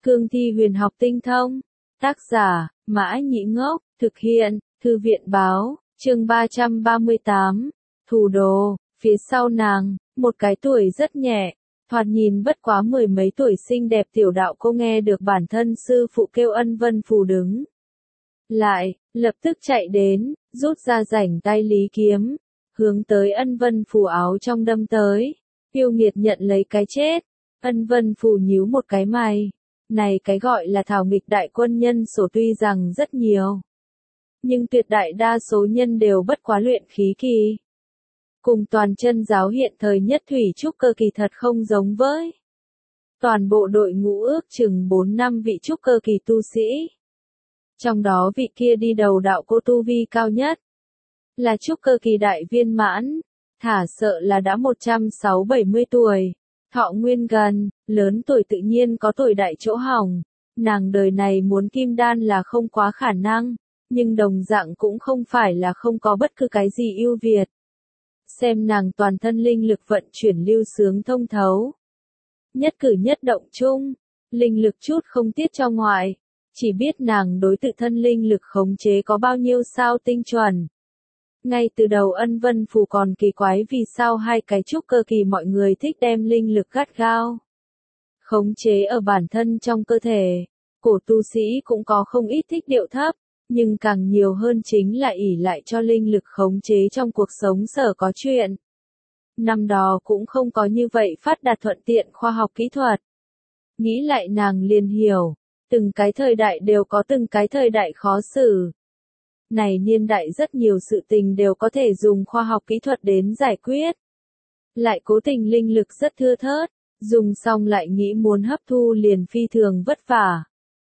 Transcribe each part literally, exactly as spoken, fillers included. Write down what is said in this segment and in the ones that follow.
Cương thi huyền học tinh thông. Tác giả, Mã Nhĩ Ngốc, thực hiện, Thư viện báo, chương ba trăm ba mươi tám, Thủ đồ, phía sau nàng, một cái tuổi rất nhẹ, thoạt nhìn bất quá mười mấy tuổi xinh đẹp tiểu đạo cô nghe được bản thân sư phụ kêu Ân Vân Phù đứng lại, lập tức chạy đến, rút ra rảnh tay lý kiếm, hướng tới Ân Vân Phù áo trong đâm tới, yêu nghiệt nhận lấy cái chết. Ân Vân Phù nhíu một cái mày, này cái gọi là thảo nghịch đại quân nhân số tuy rằng rất nhiều, nhưng tuyệt đại đa số nhân đều bất quá luyện khí kỳ. Cùng toàn chân giáo hiện thời nhất thủy trúc cơ kỳ thật không giống với. Toàn bộ đội ngũ ước chừng bốn năm vị trúc cơ kỳ tu sĩ. Trong đó vị kia đi đầu đạo cô tu vi cao nhất, là trúc cơ kỳ đại viên mãn, thả sợ là đã một trăm sáu bảy mươi tuổi, thọ nguyên gần, lớn tuổi tự nhiên có tuổi đại chỗ hỏng, nàng đời này muốn kim đan là không quá khả năng, nhưng đồng dạng cũng không phải là không có bất cứ cái gì ưu việt. Xem nàng toàn thân linh lực vận chuyển lưu sướng thông thấu. Nhất cử nhất động chung, linh lực chút không tiết cho ngoại, chỉ biết nàng đối tự thân linh lực khống chế có bao nhiêu sao tinh chuẩn. Ngay từ đầu Ân Vân Phù còn kỳ quái vì sao hai cái trúc cơ kỳ mọi người thích đem linh lực gắt gao khống chế ở bản thân trong cơ thể. Cổ tu sĩ cũng có không ít thích điệu thấp, nhưng càng nhiều hơn chính là ỷ lại cho linh lực khống chế trong cuộc sống sở có chuyện. Năm đó cũng không có như vậy phát đạt thuận tiện khoa học kỹ thuật. Nghĩ lại nàng liền hiểu, từng cái thời đại đều có từng cái thời đại khó xử. Này niên đại rất nhiều sự tình đều có thể dùng khoa học kỹ thuật đến giải quyết. Lại cố tình linh lực rất thưa thớt, dùng xong lại nghĩ muốn hấp thu liền phi thường vất vả.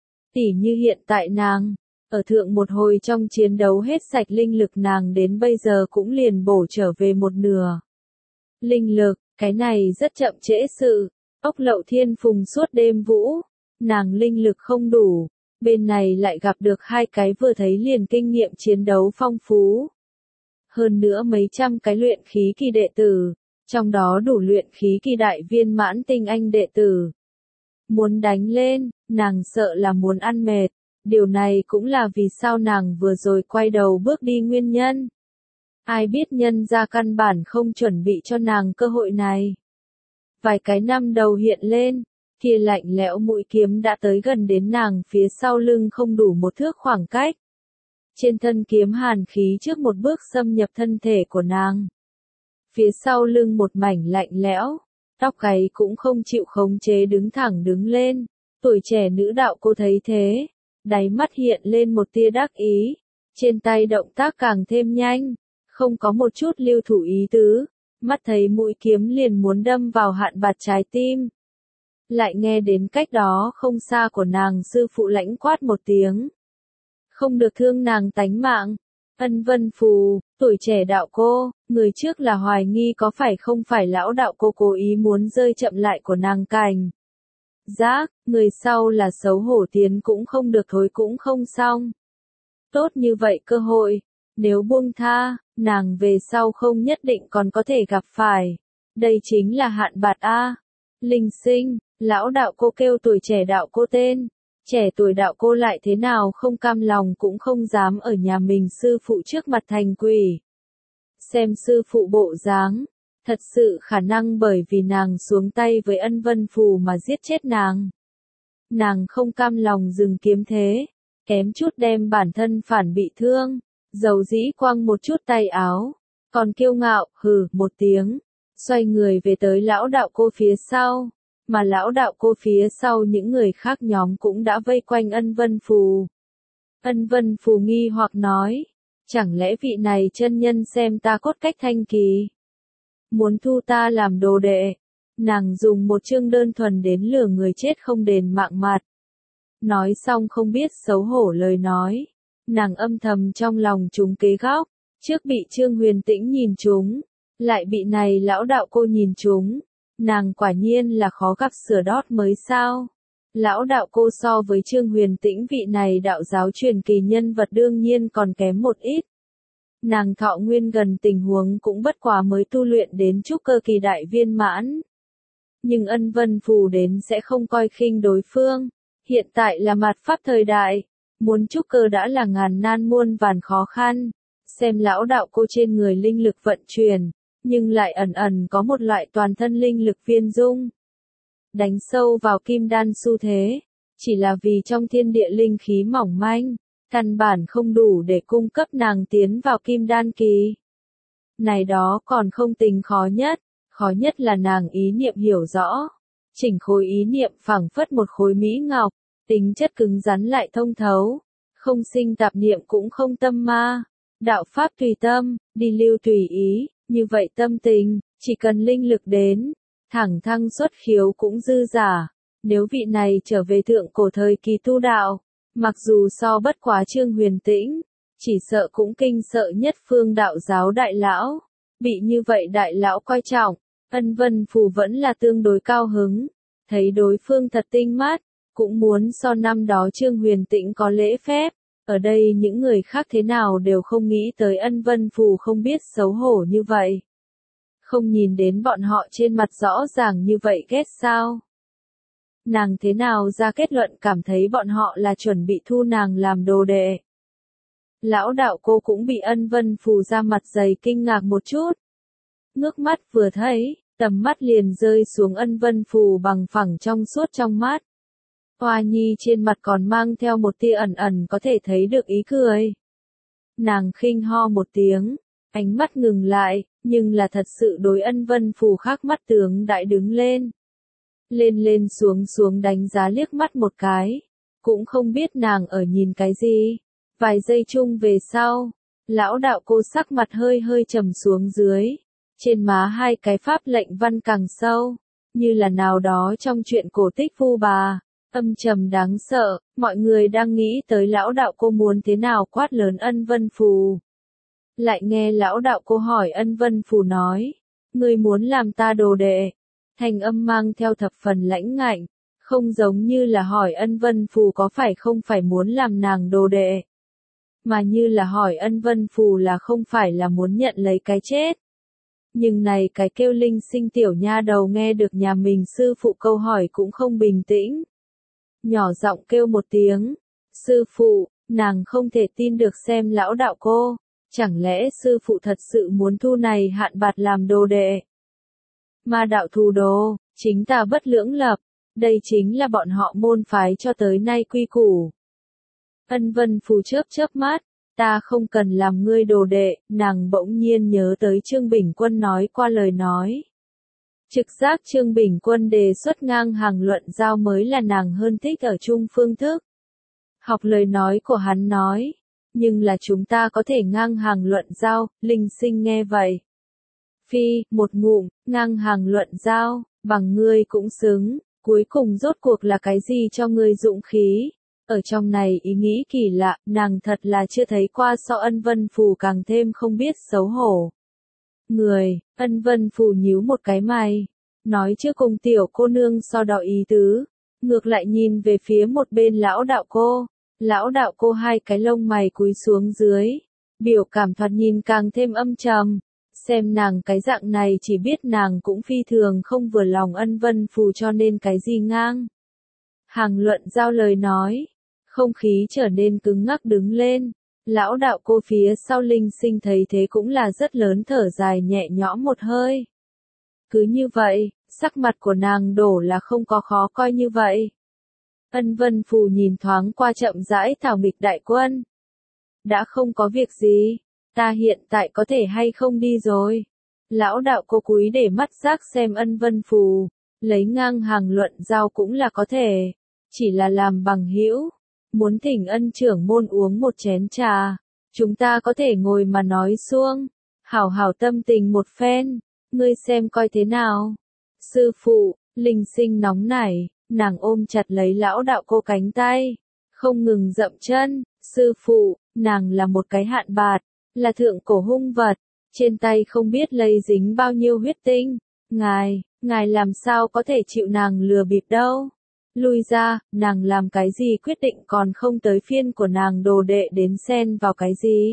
Tỉ như hiện tại nàng, ở thượng một hồi trong chiến đấu hết sạch linh lực nàng đến bây giờ cũng liền bổ trở về một nửa. Linh lực, cái này rất chậm trễ sự, ốc lậu thiên phùng suốt đêm vũ, nàng linh lực không đủ. Bên này lại gặp được hai cái vừa thấy liền kinh nghiệm chiến đấu phong phú. Hơn nữa mấy trăm cái luyện khí kỳ đệ tử, trong đó đủ luyện khí kỳ đại viên mãn tinh anh đệ tử. Muốn đánh lên, nàng sợ là muốn ăn mệt, điều này cũng là vì sao nàng vừa rồi quay đầu bước đi nguyên nhân. Ai biết nhân ra căn bản không chuẩn bị cho nàng cơ hội này. Vài cái năm đầu hiện lên, kia lạnh lẽo mũi kiếm đã tới gần đến nàng phía sau lưng không đủ một thước khoảng cách. Trên thân kiếm hàn khí trước một bước xâm nhập thân thể của nàng. Phía sau lưng một mảnh lạnh lẽo, tóc gáy cũng không chịu khống chế đứng thẳng đứng lên. Tuổi trẻ nữ đạo cô thấy thế, đáy mắt hiện lên một tia đắc ý, trên tay động tác càng thêm nhanh, không có một chút lưu thủ ý tứ, mắt thấy mũi kiếm liền muốn đâm vào hạn bạt trái tim. Lại nghe đến cách đó không xa của nàng sư phụ lãnh quát một tiếng. Không được thương nàng tánh mạng. Ân Vân Phù, tuổi trẻ đạo cô, người trước là hoài nghi có phải không phải lão đạo cô cố ý muốn rơi chậm lại của nàng cành. Giác, người sau là xấu hổ tiến cũng không được thối cũng không xong. Tốt như vậy cơ hội, nếu buông tha, nàng về sau không nhất định còn có thể gặp phải. Đây chính là hạn bạt A. Linh sinh. Lão đạo cô kêu tuổi trẻ đạo cô tên, trẻ tuổi đạo cô lại thế nào không cam lòng cũng không dám ở nhà mình sư phụ trước mặt thành quỷ. Xem sư phụ bộ dáng, thật sự khả năng bởi vì nàng xuống tay với Ân Vân Phù mà giết chết nàng. Nàng không cam lòng dừng kiếm thế, kém chút đem bản thân phản bị thương, dầu dĩ quăng một chút tay áo, còn kiêu ngạo, hừ, một tiếng, xoay người về tới lão đạo cô phía sau. Mà lão đạo cô phía sau những người khác nhóm cũng đã vây quanh Ân Vân Phù. Ân Vân Phù nghi hoặc nói, chẳng lẽ vị này chân nhân xem ta cốt cách thanh kỳ, muốn thu ta làm đồ đệ. Nàng dùng một chương đơn thuần đến lừa người chết không đền mạng mặt. Nói xong không biết xấu hổ lời nói, nàng âm thầm trong lòng trúng kế góc, trước bị Trương Huyền Tĩnh nhìn trúng, lại bị này lão đạo cô nhìn trúng. Nàng quả nhiên là khó gặp sửa đót mới sao. Lão đạo cô so với Trương Huyền Tĩnh vị này đạo giáo truyền kỳ nhân vật đương nhiên còn kém một ít. Nàng thọ nguyên gần tình huống cũng bất quá mới tu luyện đến trúc cơ kỳ đại viên mãn. Nhưng Ân Vân Phù đến sẽ không coi khinh đối phương. Hiện tại là mạt Pháp thời đại, muốn trúc cơ đã là ngàn nan muôn vàn khó khăn. Xem lão đạo cô trên người linh lực vận chuyển, nhưng lại ẩn ẩn có một loại toàn thân linh lực viên dung. Đánh sâu vào kim đan xu thế, chỉ là vì trong thiên địa linh khí mỏng manh, căn bản không đủ để cung cấp nàng tiến vào kim đan kỳ. Này đó còn không tính khó nhất, khó nhất là nàng ý niệm hiểu rõ. Chỉnh khối ý niệm phảng phất một khối mỹ ngọc, tính chất cứng rắn lại thông thấu, không sinh tạp niệm cũng không tâm ma. Đạo pháp tùy tâm, đi lưu tùy ý, như vậy tâm tình, chỉ cần linh lực đến, thẳng thăng xuất khiếu cũng dư giả. Nếu vị này trở về thượng cổ thời kỳ tu đạo, mặc dù so bất quá Trương Huyền Tĩnh, chỉ sợ cũng kinh sợ nhất phương đạo giáo đại lão. Bị như vậy đại lão coi trọng, Ân Vân Phù vẫn là tương đối cao hứng, thấy đối phương thật tinh mắt, cũng muốn so năm đó Trương Huyền Tĩnh có lễ phép. Ở đây những người khác thế nào đều không nghĩ tới Ân Vân Phù không biết xấu hổ như vậy. Không nhìn đến bọn họ trên mặt rõ ràng như vậy ghét sao? Nàng thế nào ra kết luận cảm thấy bọn họ là chuẩn bị thu nàng làm đồ đệ? Lão đạo cô cũng bị Ân Vân Phù ra mặt dày kinh ngạc một chút. Ngước mắt vừa thấy, tầm mắt liền rơi xuống Ân Vân Phù bằng phẳng trong suốt trong mắt. Hoa Nhi trên mặt còn mang theo một tia ẩn ẩn có thể thấy được ý cười. Nàng khinh ho một tiếng, ánh mắt ngừng lại, nhưng là thật sự đối Ân Vân Phù khác mắt tướng đại đứng lên. Lên lên xuống xuống đánh giá liếc mắt một cái, cũng không biết nàng ở nhìn cái gì. Vài giây chung về sau, lão đạo cô sắc mặt hơi hơi trầm xuống dưới, trên má hai cái pháp lệnh văn càng sâu, như là nào đó trong chuyện cổ tích Vu Bà. Âm trầm đáng sợ, mọi người đang nghĩ tới lão đạo cô muốn thế nào quát lớn Ân Vân Phù. Lại nghe lão đạo cô hỏi Ân Vân Phù nói, ngươi muốn làm ta đồ đệ. Thành âm mang theo thập phần lãnh ngạnh, không giống như là hỏi Ân Vân Phù có phải không phải muốn làm nàng đồ đệ. Mà như là hỏi Ân Vân Phù là không phải là muốn nhận lấy cái chết. Nhưng này cái kêu linh sinh tiểu nha đầu nghe được nhà mình sư phụ câu hỏi cũng không bình tĩnh. Nhỏ giọng kêu một tiếng, sư phụ, nàng không thể tin được xem lão đạo cô, chẳng lẽ sư phụ thật sự muốn thu này hạn bạt làm đồ đệ. Ma đạo thù đồ, chính ta bất lưỡng lập, đây chính là bọn họ môn phái cho tới nay quy củ. Ân Vân Phù chớp chớp mắt, ta không cần làm ngươi đồ đệ, nàng bỗng nhiên nhớ tới Trương Bình Quân nói qua lời nói. Trực giác Trương Bình Quân đề xuất ngang hàng luận giao mới là nàng hơn thích ở chung phương thức. Học lời nói của hắn nói, nhưng là chúng ta có thể ngang hàng luận giao, Linh Sinh nghe vậy. Phi, một ngụm, ngang hàng luận giao, bằng ngươi cũng xứng, cuối cùng rốt cuộc là cái gì cho ngươi dũng khí. Ở trong này ý nghĩ kỳ lạ, nàng thật là chưa thấy qua so Ân Vân Phù càng thêm không biết xấu hổ. Người, Ân Vân Phù nhíu một cái mày, nói chưa cùng tiểu cô nương so đo ý tứ, ngược lại nhìn về phía một bên lão đạo cô, lão đạo cô hai cái lông mày cúi xuống dưới, biểu cảm thoạt nhìn càng thêm âm trầm, xem nàng cái dạng này chỉ biết nàng cũng phi thường không vừa lòng Ân Vân Phù cho nên cái gì ngang. Hàng luận giao lời nói, không khí trở nên cứng ngắc đứng lên. Lão đạo cô phía sau Linh Sinh thấy thế cũng là rất lớn thở dài nhẹ nhõm một hơi. Cứ như vậy, sắc mặt của nàng đổ là không có khó coi như vậy. Ân Vân Phù nhìn thoáng qua chậm rãi thảo nghịch đại quân. Đã không có việc gì, ta hiện tại có thể hay không đi rồi. Lão đạo cô cúi để mắt giác xem Ân Vân Phù, lấy ngang hàng luận giao cũng là có thể, chỉ là làm bằng hữu. Muốn thỉnh Ân trưởng môn uống một chén trà, chúng ta có thể ngồi mà nói xuông, hảo hảo tâm tình một phen, ngươi xem coi thế nào. Sư phụ, Linh Sinh nóng nảy, nàng ôm chặt lấy lão đạo cô cánh tay, không ngừng dậm chân, sư phụ, nàng là một cái hạn bạt, là thượng cổ hung vật, trên tay không biết lây dính bao nhiêu huyết tinh, ngài, ngài làm sao có thể chịu nàng lừa bịp đâu. Lui ra, nàng làm cái gì quyết định còn không tới phiên của nàng đồ đệ đến xen vào cái gì.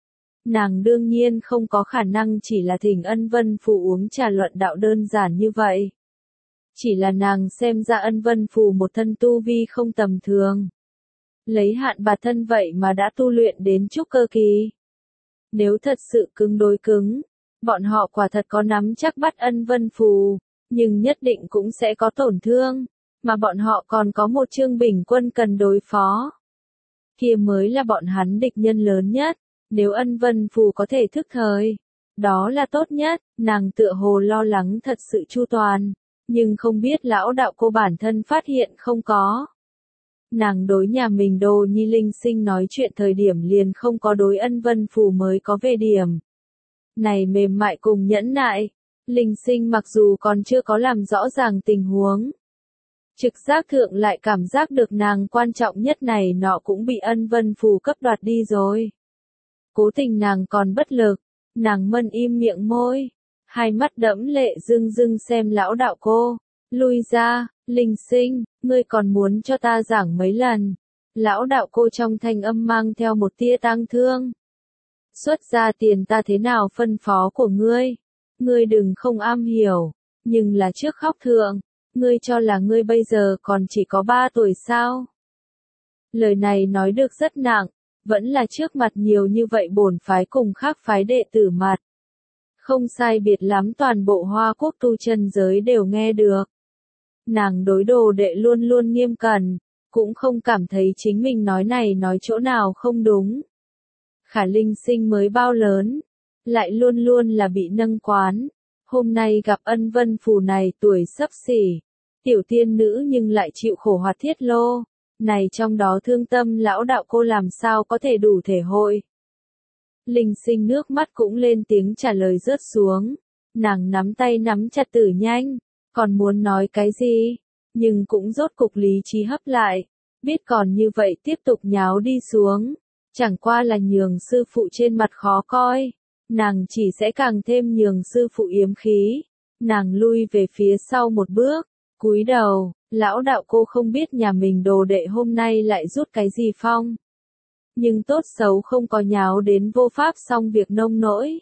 Nàng đương nhiên không có khả năng chỉ là thỉnh Ân Vân Phù uống trà luận đạo đơn giản như vậy. Chỉ là nàng xem ra Ân Vân Phù một thân tu vi không tầm thường. Lấy hạn bạt thân vậy mà đã tu luyện đến trúc cơ kỳ. Nếu thật sự cứng đối cứng, bọn họ quả thật có nắm chắc bắt Ân Vân Phù, nhưng nhất định cũng sẽ có tổn thương, mà bọn họ còn có một Trương Bình Quân cần đối phó. Kia mới là bọn hắn địch nhân lớn nhất, nếu Ân Vân Phù có thể thức thời, đó là tốt nhất, nàng tựa hồ lo lắng thật sự chu toàn, nhưng không biết lão đạo cô bản thân phát hiện không có. Nàng đối nhà mình Đồ Nhi Linh Sinh nói chuyện thời điểm liền không có đối Ân Vân Phù mới có về điểm. Này mềm mại cùng nhẫn nại, Linh Sinh mặc dù còn chưa có làm rõ ràng tình huống. Trực giác thượng lại cảm giác được nàng quan trọng nhất này nọ cũng bị Ân Vân Phù cấp đoạt đi rồi. Cố tình nàng còn bất lực, nàng mân im miệng môi, hai mắt đẫm lệ rưng rưng xem lão đạo cô, lui ra, Linh Sinh, ngươi còn muốn cho ta giảng mấy lần. Lão đạo cô trong thanh âm mang theo một tia tang thương. Xuất ra tiền ta thế nào phân phó của ngươi, ngươi đừng không am hiểu, nhưng là trước khóc thượng, ngươi cho là ngươi bây giờ còn chỉ có ba tuổi sao? Lời này nói được rất nặng, vẫn là trước mặt nhiều như vậy bổn phái cùng khác phái đệ tử mặt. Không sai biệt lắm toàn bộ Hoa Quốc tu chân giới đều nghe được. Nàng đối đồ đệ luôn luôn nghiêm cẩn, cũng không cảm thấy chính mình nói này nói chỗ nào không đúng. Khả Linh Sinh mới bao lớn, lại luôn luôn là bị nâng quán. Hôm nay gặp Ân Vân Phù này tuổi sắp xỉ, tiểu tiên nữ nhưng lại chịu khổ hoạt thiết lô. Này trong đó thương tâm lão đạo cô làm sao có thể đủ thể hội. Linh Sinh nước mắt cũng lên tiếng trả lời rớt xuống. Nàng nắm tay nắm chặt tử nhanh, còn muốn nói cái gì, nhưng cũng rốt cục lý trí hấp lại. Biết còn như vậy tiếp tục nháo đi xuống, chẳng qua là nhường sư phụ trên mặt khó coi. Nàng chỉ sẽ càng thêm nhường sư phụ yếm khí. Nàng lui về phía sau một bước, cúi đầu, lão đạo cô không biết nhà mình đồ đệ hôm nay lại rút cái gì phong. Nhưng tốt xấu không có nháo đến vô pháp xong việc nông nỗi.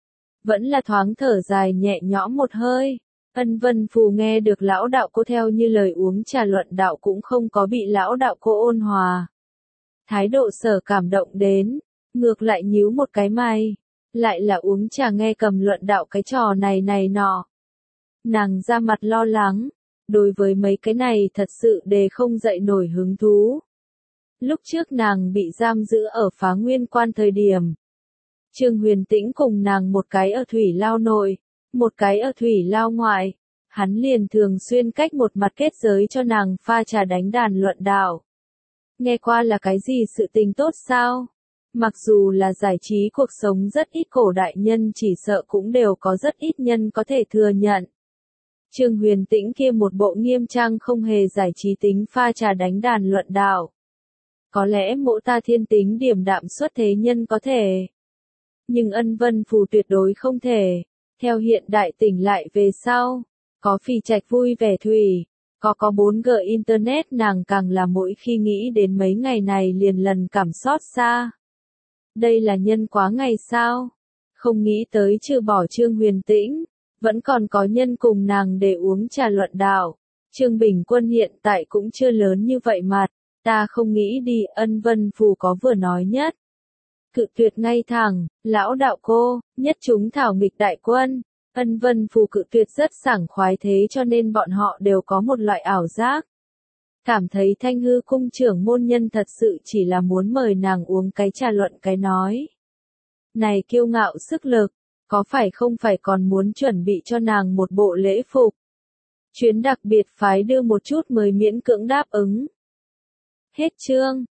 Vẫn là thoáng thở dài nhẹ nhõm một hơi. Ân Vân Phù nghe được lão đạo cô theo như lời uống trà luận đạo cũng không có bị lão đạo cô ôn hòa. Thái độ sở cảm động đến, ngược lại nhíu một cái mày. Lại là uống trà nghe cầm luận đạo cái trò này này nọ. Nàng ra mặt lo lắng, đối với mấy cái này thật sự đề không dậy nổi hứng thú. Lúc trước nàng bị giam giữ ở Phá Nguyên Quan thời điểm. Trương Huyền Tĩnh cùng nàng một cái ở Thủy Lao nội, một cái ở Thủy Lao ngoại. Hắn liền thường xuyên cách một mặt kết giới cho nàng pha trà đánh đàn luận đạo. Nghe qua là cái gì sự tình tốt sao? Mặc dù là giải trí cuộc sống rất ít cổ đại nhân chỉ sợ cũng đều có rất ít nhân có thể thừa nhận. Trương Huyền Tĩnh kia một bộ nghiêm trang không hề giải trí tính pha trà đánh đàn luận đạo. Có lẽ mộ ta thiên tính điềm đạm xuất thế nhân có thể. Nhưng Ân Vân Phù tuyệt đối không thể. Theo hiện đại tỉnh lại về sau, có phì trạch vui vẻ thủy, có có bốn G Internet nàng càng là mỗi khi nghĩ đến mấy ngày này liền lần cảm xót xa. Đây là nhân quá ngày sao? Không nghĩ tới trừ bỏ Trương Huyền Tĩnh, vẫn còn có nhân cùng nàng để uống trà luận đạo. Trương Bình Quân hiện tại cũng chưa lớn như vậy mặt, ta không nghĩ đi. Ân Vân Phù có vừa nói nhất. Cự tuyệt ngay thẳng, lão đạo cô, nhất chúng thảo nghịch đại quân. Ân Vân Phù cự tuyệt rất sảng khoái thế cho nên bọn họ đều có một loại ảo giác. Cảm thấy Thanh Hư cung trưởng môn nhân thật sự chỉ là muốn mời nàng uống cái trà luận cái nói. Này kiêu ngạo sức lực, có phải không phải còn muốn chuẩn bị cho nàng một bộ lễ phục. Chuyến đặc biệt phái đưa một chút mới miễn cưỡng đáp ứng. Hết chương.